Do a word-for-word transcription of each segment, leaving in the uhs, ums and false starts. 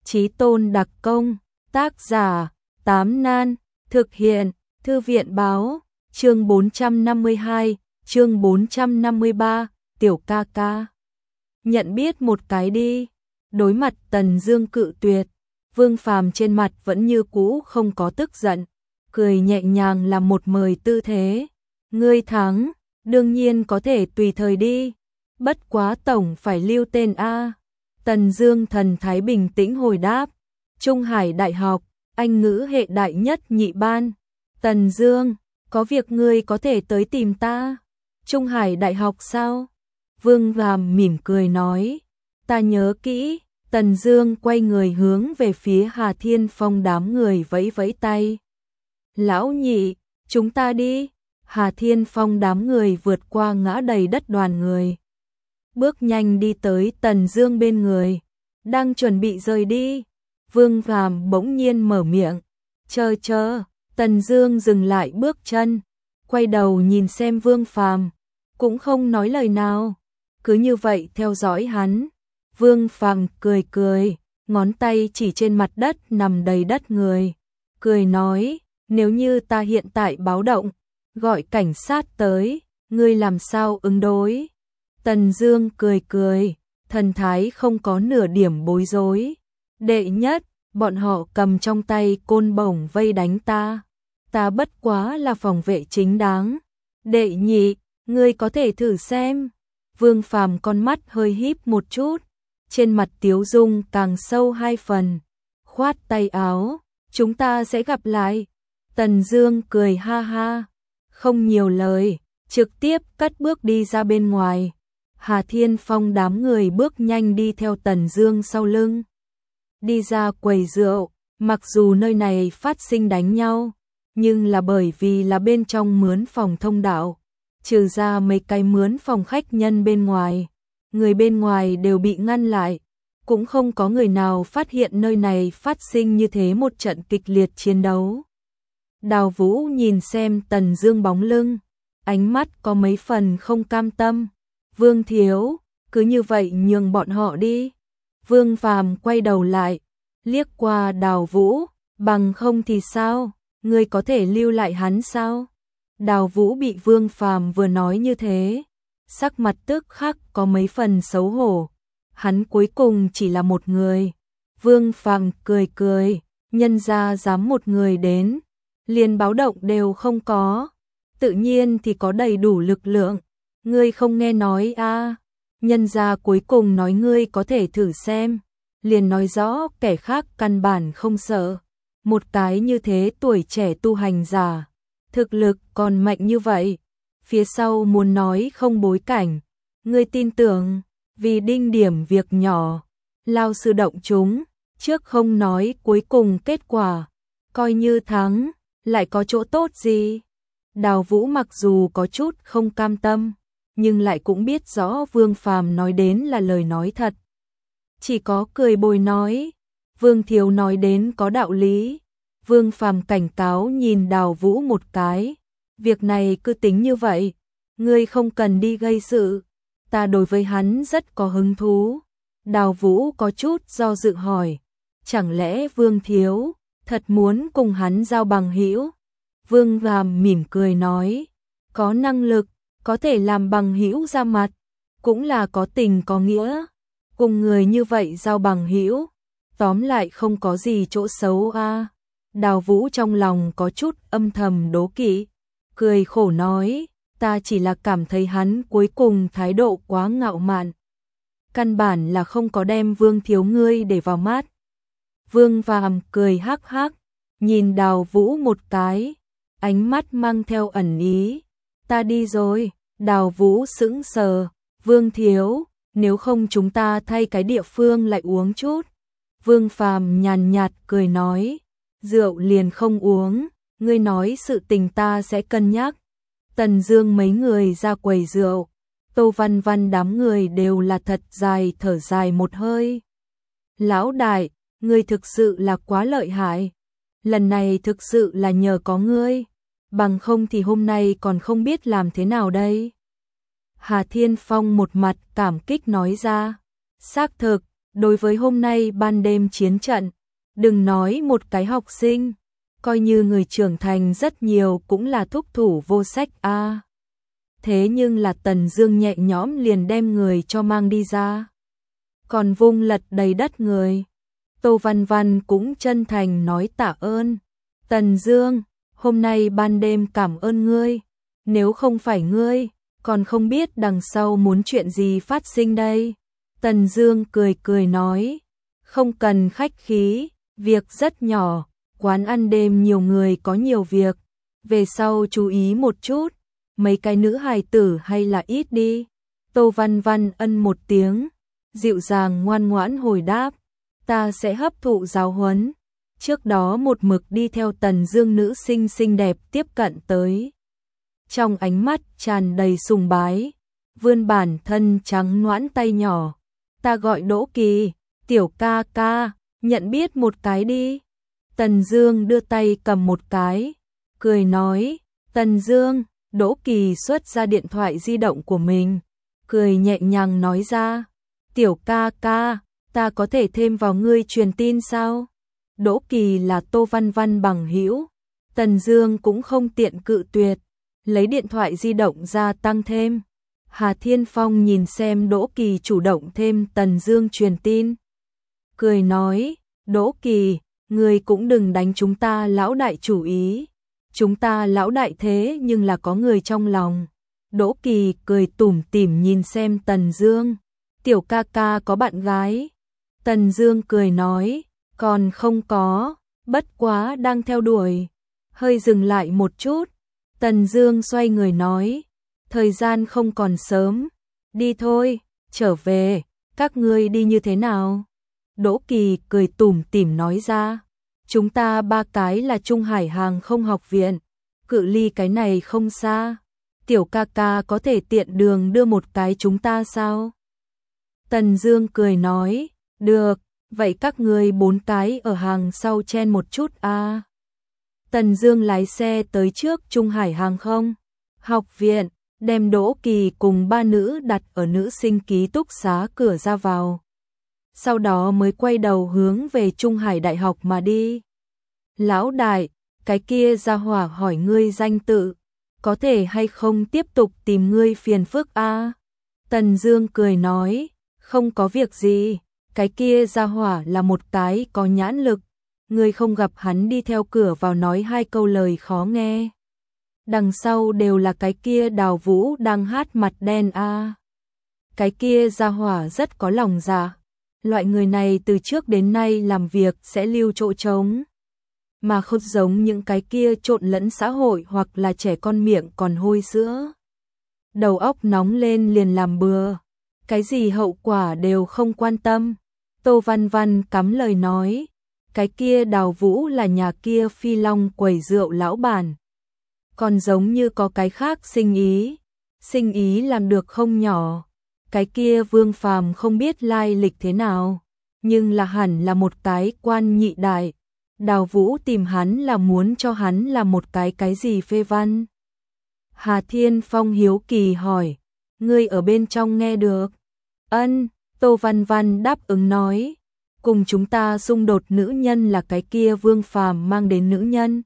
Chí tôn đặc công, tác giả, Tám Nan, thực hiện, Thư viện báo, chương bốn trăm năm mươi hai, chương bốn trăm năm mươi ba, tiểu ca ca. Nhận biết một cái đi. Đối mặt Tần Dương cự tuyệt, Vương Phàm trên mặt vẫn như cũ không có tức giận, cười nhẹ nhàng làm một mời tư thế. Ngươi thắng, đương nhiên có thể tùy thời đi, bất quá tổng phải lưu tên a. Tần Dương thần thái bình tĩnh hồi đáp, Trung Hải Đại học, Anh ngữ hệ đại nhất nhị ban. Tần Dương, có việc ngươi có thể tới tìm ta. Trung Hải Đại học sao? Vương Phàm mỉm cười nói, ta nhớ kỹ. Tần Dương quay người hướng về phía Hà Thiên Phong đám người vẫy vẫy tay. Lão nhị, chúng ta đi. Hà Thiên Phong đám người vượt qua ngã đầy đất đoàn người, bước nhanh đi tới Tần Dương bên người, đang chuẩn bị rời đi. Vương Phàm bỗng nhiên mở miệng, chờ chờ. Tần Dương dừng lại bước chân, quay đầu nhìn xem Vương Phàm, cũng không nói lời nào, cứ như vậy theo dõi hắn. Vương Phàm cười cười, ngón tay chỉ trên mặt đất nằm đầy đất người, cười nói, nếu như ta hiện tại báo động, gọi cảnh sát tới, ngươi làm sao ứng đối? Tần Dương cười cười, thần thái không có nửa điểm bối rối. Đệ nhất, bọn họ cầm trong tay côn bổng vây đánh ta, ta bất quá là phòng vệ chính đáng. Đệ nhị, ngươi có thể thử xem. Vương Phàm con mắt hơi híp một chút, trên mặt tiếu dung càng sâu hai phần, khoát tay áo, chúng ta sẽ gặp lại. Tần Dương cười ha ha, không nhiều lời, trực tiếp cất bước đi ra bên ngoài. Hà Thiên Phong đám người bước nhanh đi theo Tần Dương sau lưng, đi ra quầy rượu. Mặc dù nơi này phát sinh đánh nhau, nhưng là bởi vì là bên trong mướn phòng thông đạo, trừ ra mấy cái mướn phòng khách nhân bên ngoài, người bên ngoài đều bị ngăn lại, cũng không có người nào phát hiện nơi này phát sinh như thế một trận kịch liệt chiến đấu. Đào Vũ nhìn xem Tần Dương bóng lưng, ánh mắt có mấy phần không cam tâm. Vương thiếu, cứ như vậy nhường bọn họ đi. Vương Phàm quay đầu lại, liếc qua Đào Vũ, bằng không thì sao, ngươi có thể lưu lại hắn sao? Đào Vũ bị Vương Phàm vừa nói như thế, sắc mặt tức khắc có mấy phần xấu hổ. Hắn cuối cùng chỉ là một người. Vương Phàm cười cười, nhân ra dám một người đến, liền báo động đều không có, tự nhiên thì có đầy đủ lực lượng. Ngươi không nghe nói a? À, nhân ra cuối cùng nói ngươi có thể thử xem, liền nói rõ kẻ khác căn bản không sợ. Một cái như thế tuổi trẻ tu hành giả, thực lực còn mạnh như vậy, phía sau muốn nói không bối cảnh, ngươi tin tưởng? Vì đinh điểm việc nhỏ, lao sư động chúng, trước không nói cuối cùng kết quả, coi như thắng, lại có chỗ tốt gì? Đào Vũ mặc dù có chút không cam tâm, nhưng lại cũng biết rõ Vương Phàm nói đến là lời nói thật, chỉ có cười bồi nói, Vương thiếu nói đến có đạo lý. Vương Phàm cảnh cáo nhìn Đào Vũ một cái, việc này cứ tính như vậy, ngươi không cần đi gây sự, ta đối với hắn rất có hứng thú. Đào Vũ có chút do dự hỏi, chẳng lẽ Vương thiếu thật muốn cùng hắn giao bằng hữu? Vương Phàm mỉm cười nói, có năng lực, có thể làm bằng hữu ra mặt, cũng là có tình có nghĩa, cùng người như vậy giao bằng hữu, tóm lại không có gì chỗ xấu a. À. Đào Vũ trong lòng có chút âm thầm đố kỵ, cười khổ nói, ta chỉ là cảm thấy hắn cuối cùng thái độ quá ngạo mạn, căn bản là không có đem Vương thiếu ngươi để vào mắt. Vương Phàm cười hắc hắc, nhìn Đào Vũ một cái, ánh mắt mang theo ẩn ý, ta đi rồi. Đào Vũ sững sờ, Vương thiếu, nếu không chúng ta thay cái địa phương lại uống chút. Vương Phàm nhàn nhạt cười nói, rượu liền không uống, ngươi nói sự tình ta sẽ cân nhắc. Tần Dương mấy người ra quầy rượu, Tô Văn Văn đám người đều là thật dài thở dài một hơi. Lão đại, ngươi thực sự là quá lợi hại, lần này thực sự là nhờ có ngươi, bằng không thì hôm nay còn không biết làm thế nào đây. Hà Thiên Phong một mặt cảm kích nói ra, xác thực, Đối với hôm nay ban đêm chiến trận, đừng nói một cái học sinh, coi như người trưởng thành rất nhiều cũng là thúc thủ vô sách a. À. Thế nhưng là Tần Dương nhẹ nhõm liền đem người cho mang đi ra. Còn vung lật đầy đất người. Tô Văn Văn cũng chân thành nói tạ ơn. Tần Dương, hôm nay ban đêm cảm ơn ngươi. Nếu không phải ngươi, còn không biết đằng sau muốn chuyện gì phát sinh đây. Tần Dương cười cười nói, không cần khách khí, việc rất nhỏ, quán ăn đêm nhiều người có nhiều việc, về sau chú ý một chút, mấy cái nữ hài tử hay là ít đi. Tô Văn Văn ân một tiếng, dịu dàng ngoan ngoãn hồi đáp, ta sẽ hấp thụ giáo huấn. Trước đó một mực đi theo Tần Dương nữ sinh xinh đẹp tiếp cận tới. Trong ánh mắt tràn đầy sùng bái, vươn bản thân trắng nõn tay nhỏ. Ta gọi Đỗ Kỳ, tiểu ca ca, nhận biết một cái đi. Tần Dương đưa tay cầm một cái, cười nói, Tần Dương, Đỗ Kỳ xuất ra điện thoại di động của mình, cười nhẹ nhàng nói ra, tiểu ca ca, ta có thể thêm vào ngươi truyền tin sao? Đỗ Kỳ là Tô Văn Văn bằng hữu, Tần Dương cũng không tiện cự tuyệt, lấy điện thoại di động ra tăng thêm. Hà Thiên Phong nhìn xem Đỗ Kỳ chủ động thêm Tần Dương truyền tin, cười nói, Đỗ Kỳ, ngươi cũng đừng đánh chúng ta lão đại chủ ý, chúng ta lão đại thế nhưng là có người trong lòng. Đỗ Kỳ cười tủm tỉm nhìn xem Tần Dương, tiểu ca ca có bạn gái? Tần Dương cười nói, còn không có, bất quá đang theo đuổi. Hơi dừng lại một chút, Tần Dương xoay người nói, thời gian không còn sớm, đi thôi, trở về, các ngươi đi như thế nào? Đỗ Kỳ cười tủm tỉm nói ra, chúng ta ba cái là Trung Hải Hàng không học viện, cự ly cái này không xa, tiểu ca ca có thể tiện đường đưa một cái chúng ta sao? Tần Dương cười nói, được, vậy các ngươi bốn cái ở hàng sau chen một chút a. À. Tần Dương lái xe tới trước Trung Hải Hàng không học viện, đem Đỗ Kỳ cùng ba nữ đặt ở nữ sinh ký túc xá cửa ra vào. Sau đó mới quay đầu hướng về Trung Hải Đại học mà đi. Lão đại, cái kia gia hỏa hỏi ngươi danh tự, có thể hay không tiếp tục tìm ngươi phiền phức a? À? Tần Dương cười nói, không có việc gì, cái kia gia hỏa là một cái có nhãn lực, ngươi không gặp hắn đi theo cửa vào nói hai câu lời khó nghe. Đằng sau đều là cái kia Đào Vũ đang hát mặt đen a. À. Cái kia gia hỏa rất có lòng dạ, loại người này từ trước đến nay làm việc sẽ lưu chỗ trống, mà không giống những cái kia trộn lẫn xã hội hoặc là trẻ con miệng còn hôi sữa. Đầu óc nóng lên liền làm bừa, cái gì hậu quả đều không quan tâm. Tô Văn Văn cắm lời nói, cái kia Đào Vũ là nhà kia Phi Long quầy rượu lão bản, còn giống như có cái khác sinh ý, sinh ý làm được không nhỏ. Cái kia Vương Phàm không biết lai lịch thế nào, nhưng là hẳn là một cái quan nhị đại. Đào Vũ tìm hắn là muốn cho hắn làm một cái cái gì phê văn. Hà Thiên Phong hiếu kỳ hỏi, ngươi ở bên trong nghe được? Ân, Tô Văn Văn đáp ứng nói, cùng chúng ta xung đột nữ nhân là cái kia Vương Phàm mang đến nữ nhân.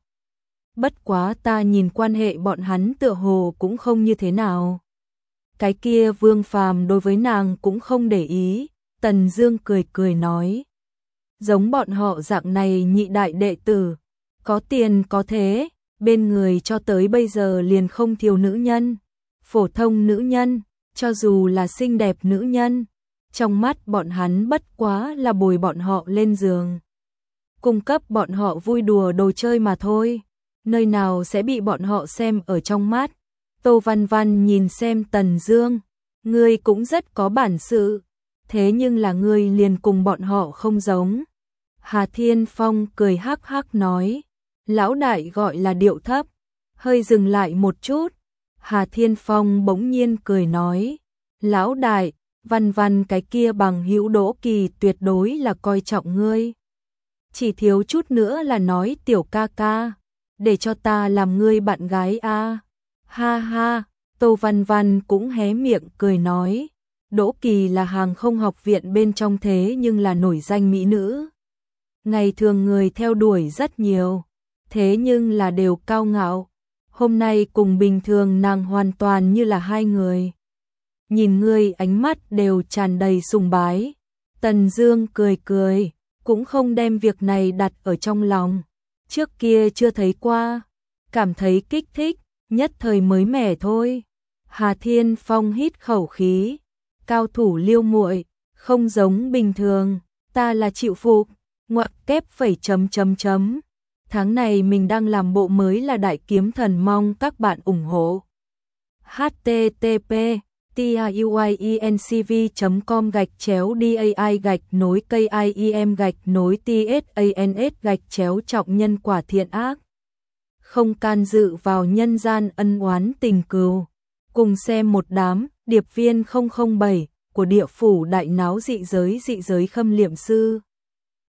Bất quá ta nhìn quan hệ bọn hắn tựa hồ cũng không như thế nào. Cái kia Vương Phàm đối với nàng cũng không để ý. Tần Dương cười cười nói, giống bọn họ dạng này nhị đại đệ tử, có tiền có thế, bên người cho tới bây giờ liền không thiếu nữ nhân. Phổ thông nữ nhân, cho dù là xinh đẹp nữ nhân, trong mắt bọn hắn bất quá là bồi bọn họ lên giường, cung cấp bọn họ vui đùa đồ chơi mà thôi, nơi nào sẽ bị bọn họ xem ở trong mắt. Tô Văn Văn nhìn xem Tần Dương, ngươi cũng rất có bản sự, thế nhưng là ngươi liền cùng bọn họ không giống. Hà Thiên Phong cười hắc hắc nói, lão đại gọi là điệu thấp. Hơi dừng lại một chút, Hà Thiên Phong bỗng nhiên cười nói, lão đại, Văn Văn cái kia bằng hữu Đỗ Kỳ tuyệt đối là coi trọng ngươi. Chỉ thiếu chút nữa là nói tiểu ca ca, để cho ta làm ngươi bạn gái a. À. Ha ha, Tô Văn Văn cũng hé miệng cười nói, Đỗ Kỳ là hàng không học viện bên trong thế nhưng là nổi danh mỹ nữ. Ngày thường người theo đuổi rất nhiều, thế nhưng là đều cao ngạo. Hôm nay cùng bình thường nàng hoàn toàn như là hai người. Nhìn ngươi ánh mắt đều tràn đầy sùng bái. Tần Dương cười cười, cũng không đem việc này đặt ở trong lòng. Trước kia chưa thấy qua, cảm thấy kích thích, nhất thời mới mẻ thôi. Hà Thiên Phong hít khẩu khí, cao thủ Liêu muội, không giống bình thường, ta là chịu phục, ngoặc kép phẩy chấm chấm chấm. Tháng này mình đang làm bộ mới là Đại Kiếm Thần, mong các bạn ủng hộ. h t t p tuyinCV chấm com gạch chéo DAI gạch nối KIEM gạch nối TSANS gạch chéo trọng nhân quả thiện ác. Không can dự vào nhân gian ân oán tình cừu. Cùng xem một đám điệp viên không không bảy của địa phủ đại náo dị giới dị giới Khâm Liệm Sư.